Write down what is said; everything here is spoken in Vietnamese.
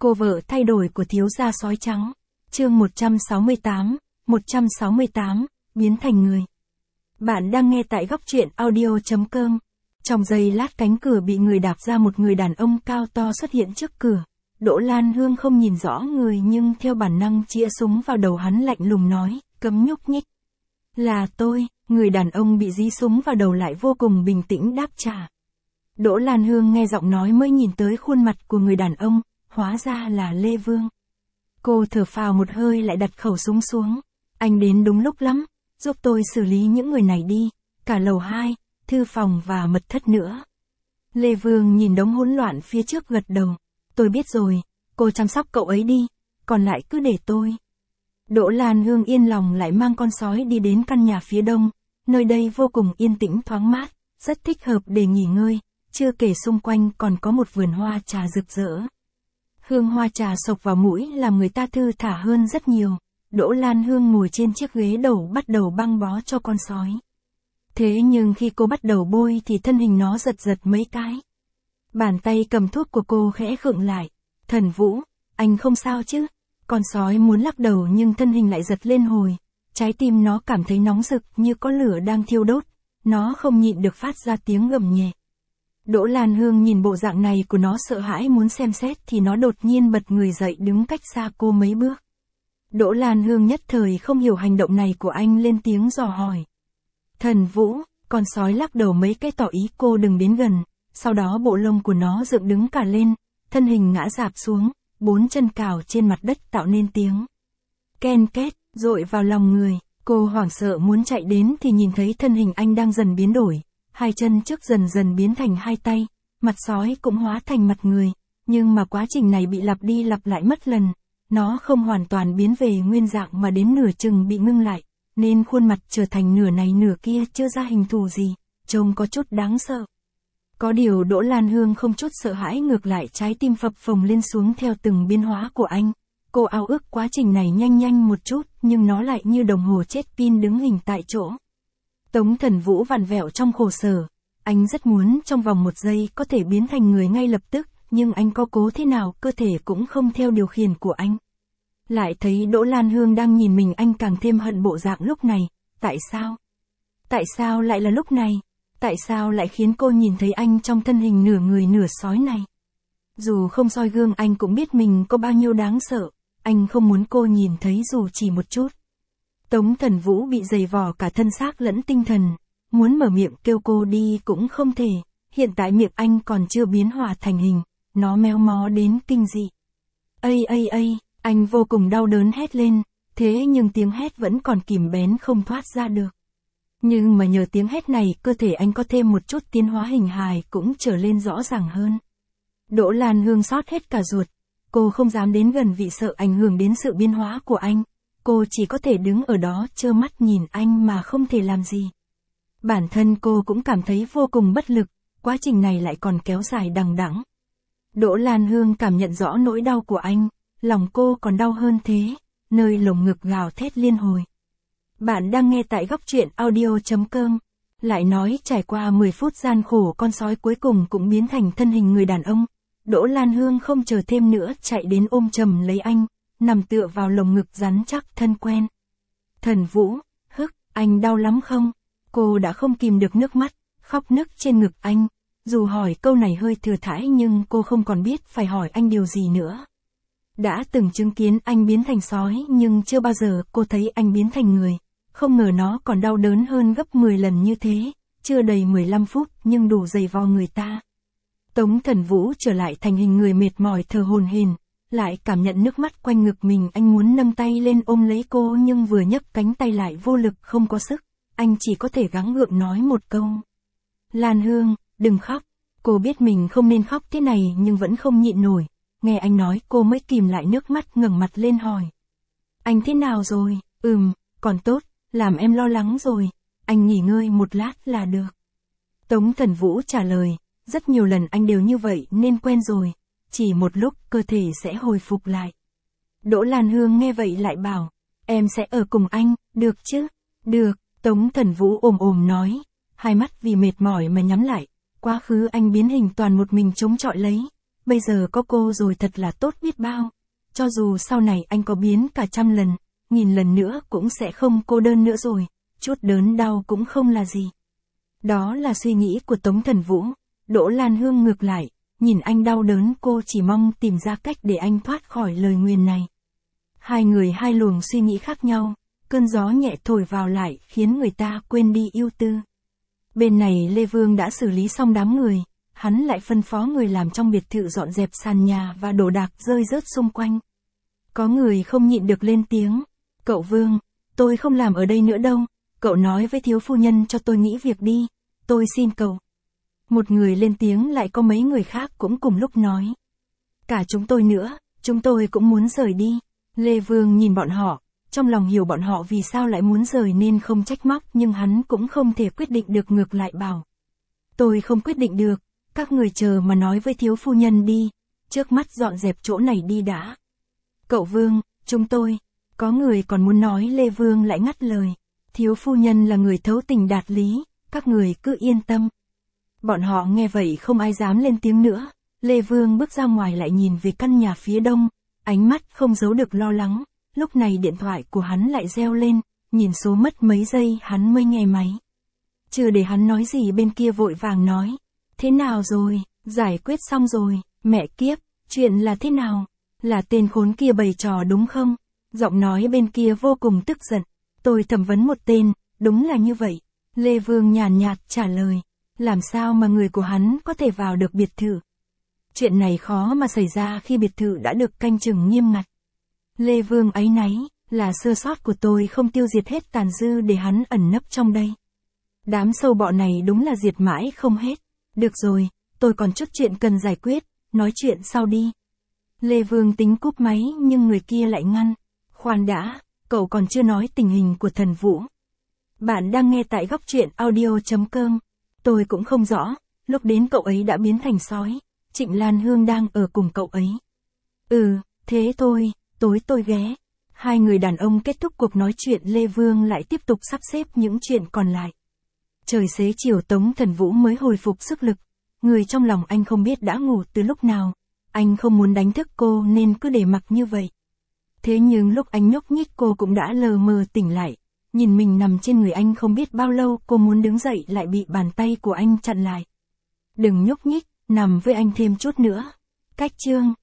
Cô vợ thay đổi của thiếu gia sói trắng. Chương 168, biến thành người. Bạn đang nghe tại góc truyện audio.com. Trong giây lát cánh cửa bị người đạp ra, một người đàn ông cao to xuất hiện trước cửa. Đỗ Lan Hương không nhìn rõ người nhưng theo bản năng chĩa súng vào đầu hắn, lạnh lùng nói, cấm nhúc nhích. Là tôi. Người đàn ông bị dí súng vào đầu lại vô cùng bình tĩnh đáp trả. Đỗ Lan Hương nghe giọng nói mới nhìn tới khuôn mặt của người đàn ông, hóa ra là Lê Vương. Cô thở phào một hơi lại đặt khẩu súng xuống. Anh đến đúng lúc lắm, giúp tôi xử lý những người này đi, cả lầu 2, thư phòng và mật thất nữa. Lê Vương nhìn đống hỗn loạn phía trước gật đầu. Tôi biết rồi, cô chăm sóc cậu ấy đi, còn lại cứ để tôi. Đỗ Lan Hương yên lòng lại mang con sói đi đến căn nhà phía đông, nơi đây vô cùng yên tĩnh thoáng mát, rất thích hợp để nghỉ ngơi, chưa kể xung quanh còn có một vườn hoa trà rực rỡ. Hương hoa trà xộc vào mũi làm người ta thư thả hơn rất nhiều. Đỗ Lan Hương ngồi trên chiếc ghế đầu bắt đầu băng bó cho con sói. Thế nhưng khi cô bắt đầu bôi thì thân hình nó giật giật mấy cái. Bàn tay cầm thuốc của cô khẽ khựng lại. Thần Vũ, anh không sao chứ? Con sói muốn lắc đầu nhưng thân hình lại giật lên hồi. Trái tim nó cảm thấy nóng rực như có lửa đang thiêu đốt. Nó không nhịn được phát ra tiếng gầm nhẹ. Đỗ Lan Hương nhìn bộ dạng này của nó sợ hãi muốn xem xét thì nó đột nhiên bật người dậy đứng cách xa cô mấy bước. Đỗ Lan Hương nhất thời không hiểu hành động này của anh, lên tiếng dò hỏi. Thần Vũ, con sói lắc đầu mấy cái tỏ ý cô đừng đến gần, sau đó bộ lông của nó dựng đứng cả lên, thân hình ngã rạp xuống, 4 chân cào trên mặt đất tạo nên tiếng ken két, dội vào lòng người. Cô hoảng sợ muốn chạy đến thì nhìn thấy thân hình anh đang dần biến đổi. Hai chân trước dần dần biến thành hai tay, mặt sói cũng hóa thành mặt người, nhưng mà quá trình này bị lặp đi lặp lại mất lần, nó không hoàn toàn biến về nguyên dạng mà đến nửa chừng bị ngưng lại, nên khuôn mặt trở thành nửa này nửa kia chưa ra hình thù gì, trông có chút đáng sợ. Có điều Đỗ Lan Hương không chút sợ hãi, ngược lại trái tim phập phồng lên xuống theo từng biến hóa của anh. Cô ao ước quá trình này nhanh nhanh một chút, nhưng nó lại như đồng hồ chết pin đứng hình tại chỗ. Tống Thần Vũ vặn vẹo trong khổ sở, anh rất muốn trong vòng 1 giây có thể biến thành người ngay lập tức, nhưng anh có cố thế nào cơ thể cũng không theo điều khiển của anh. Lại thấy Đỗ Lan Hương đang nhìn mình, anh càng thêm hận bộ dạng lúc này. Tại sao? Tại sao lại là lúc này? Tại sao lại khiến cô nhìn thấy anh trong thân hình nửa người nửa sói này? Dù không soi gương anh cũng biết mình có bao nhiêu đáng sợ, anh không muốn cô nhìn thấy dù chỉ một chút. Tống Thần Vũ bị dày vò cả thân xác lẫn tinh thần, muốn mở miệng kêu cô đi cũng không thể, hiện tại miệng anh còn chưa biến hòa thành hình, nó méo mó đến kinh dị. Ây, anh vô cùng đau đớn hét lên, thế nhưng tiếng hét vẫn còn kìm bén không thoát ra được. Nhưng mà nhờ tiếng hét này cơ thể anh có thêm một chút tiến hóa, hình hài cũng trở lên rõ ràng hơn. Đỗ Lan Hương xót hết cả ruột, cô không dám đến gần vì sợ ảnh hưởng đến sự biến hóa của anh. Cô chỉ có thể đứng ở đó trơ mắt nhìn anh mà không thể làm gì. Bản thân cô cũng cảm thấy vô cùng bất lực, quá trình này lại còn kéo dài đằng đẵng. Đỗ Lan Hương cảm nhận rõ nỗi đau của anh, lòng cô còn đau hơn thế, nơi lồng ngực gào thét liên hồi. Bạn đang nghe tại góc truyện audio.com. Lại nói trải qua 10 phút gian khổ, con sói cuối cùng cũng biến thành thân hình người đàn ông. Đỗ Lan Hương không chờ thêm nữa, chạy đến ôm chầm lấy anh, nằm tựa vào lồng ngực rắn chắc thân quen. Thần Vũ, anh đau lắm không? Cô đã không kìm được nước mắt, khóc nức trên ngực anh. Dù hỏi câu này hơi thừa thãi nhưng cô không còn biết phải hỏi anh điều gì nữa. Đã từng chứng kiến anh biến thành sói nhưng chưa bao giờ cô thấy anh biến thành người. Không ngờ nó còn đau đớn hơn gấp 10 lần như thế, chưa đầy 15 phút nhưng đủ dày vò người ta. Tống Thần Vũ trở lại thành hình người mệt mỏi thở hổn hển, lại cảm nhận nước mắt quanh ngực mình, anh muốn nâng tay lên ôm lấy cô nhưng vừa nhấc cánh tay lại vô lực không có sức, anh chỉ có thể gắng gượng nói một câu. Lan Hương, đừng khóc. Cô biết mình không nên khóc thế này nhưng vẫn không nhịn nổi, nghe anh nói cô mới kìm lại nước mắt, ngẩng mặt lên hỏi. Anh thế nào rồi? Còn tốt, làm em lo lắng rồi, anh nghỉ ngơi một lát là được. Tống Thần Vũ trả lời, rất nhiều lần anh đều như vậy nên quen rồi, chỉ một lúc cơ thể sẽ hồi phục lại. Đỗ Lan Hương nghe vậy lại bảo, em sẽ ở cùng anh, được chứ? Được, Tống Thần Vũ ồm nói, hai mắt vì mệt mỏi mà nhắm lại, quá khứ anh biến hình toàn một mình chống chọi lấy, bây giờ có cô rồi thật là tốt biết bao. Cho dù sau này anh có biến cả 100 lần, 1000 lần nữa cũng sẽ không cô đơn nữa rồi, chút đớn đau cũng không là gì. Đó là suy nghĩ của Tống Thần Vũ. Đỗ Lan Hương ngược lại, nhìn anh đau đớn cô chỉ mong tìm ra cách để anh thoát khỏi lời nguyền này. Hai người hai luồng suy nghĩ khác nhau, cơn gió nhẹ thổi vào lại khiến người ta quên đi ưu tư. Bên này Lê Vương đã xử lý xong đám người, hắn lại phân phó người làm trong biệt thự dọn dẹp sàn nhà và đồ đạc rơi rớt xung quanh. Có người không nhịn được lên tiếng, cậu Vương, tôi không làm ở đây nữa đâu, cậu nói với thiếu phu nhân cho tôi nghỉ việc đi, tôi xin cậu. Một người lên tiếng lại có mấy người khác cũng cùng lúc nói. Cả chúng tôi nữa, chúng tôi cũng muốn rời đi. Lê Vương nhìn bọn họ, trong lòng hiểu bọn họ vì sao lại muốn rời nên không trách móc nhưng hắn cũng không thể quyết định được ngược lại bảo. Tôi không quyết định được, các người chờ mà nói với thiếu phu nhân đi, trước mắt dọn dẹp chỗ này đi đã. Cậu Vương, chúng tôi, có người còn muốn nói Lê Vương lại ngắt lời. Thiếu phu nhân là người thấu tình đạt lý, các người cứ yên tâm. Bọn họ nghe vậy không ai dám lên tiếng nữa, Lê Vương bước ra ngoài lại nhìn về căn nhà phía đông, ánh mắt không giấu được lo lắng, lúc này điện thoại của hắn lại reo lên, nhìn số mất mấy giây hắn mới nghe máy. Chưa để hắn nói gì bên kia vội vàng nói, thế nào rồi, giải quyết xong rồi, mẹ kiếp, chuyện là thế nào, là tên khốn kia bày trò đúng không? Giọng nói bên kia vô cùng tức giận, tôi thẩm vấn một tên, đúng là như vậy. Lê Vương nhàn nhạt trả lời, làm sao mà người của hắn có thể vào được biệt thự? Chuyện này khó mà xảy ra khi biệt thự đã được canh chừng nghiêm ngặt. Lê Vương áy náy, là sơ sót của tôi không tiêu diệt hết tàn dư để hắn ẩn nấp trong đây. Đám sâu bọ này đúng là diệt mãi không hết. Được rồi, tôi còn chút chuyện cần giải quyết, nói chuyện sau đi. Lê Vương tính cúp máy nhưng người kia lại ngăn. Khoan đã, cậu còn chưa nói tình hình của Thần Vũ. Bạn đang nghe tại góc truyện audio.com. Tôi cũng không rõ, lúc đến cậu ấy đã biến thành sói. Trịnh Lan Hương đang ở cùng cậu ấy. Thế thôi, tối tôi ghé. Hai người đàn ông kết thúc cuộc nói chuyện, Lê Vương lại tiếp tục sắp xếp những chuyện còn lại. Trời xế chiều Tống Thần Vũ mới hồi phục sức lực. Người trong lòng anh không biết đã ngủ từ lúc nào. Anh không muốn đánh thức cô nên cứ để mặc như vậy. Thế nhưng lúc anh nhúc nhích cô cũng đã lờ mờ tỉnh lại. Nhìn mình nằm trên người anh không biết bao lâu, cô muốn đứng dậy lại bị bàn tay của anh chặn lại. Đừng nhúc nhích, nằm với anh thêm chút nữa. Cách chương.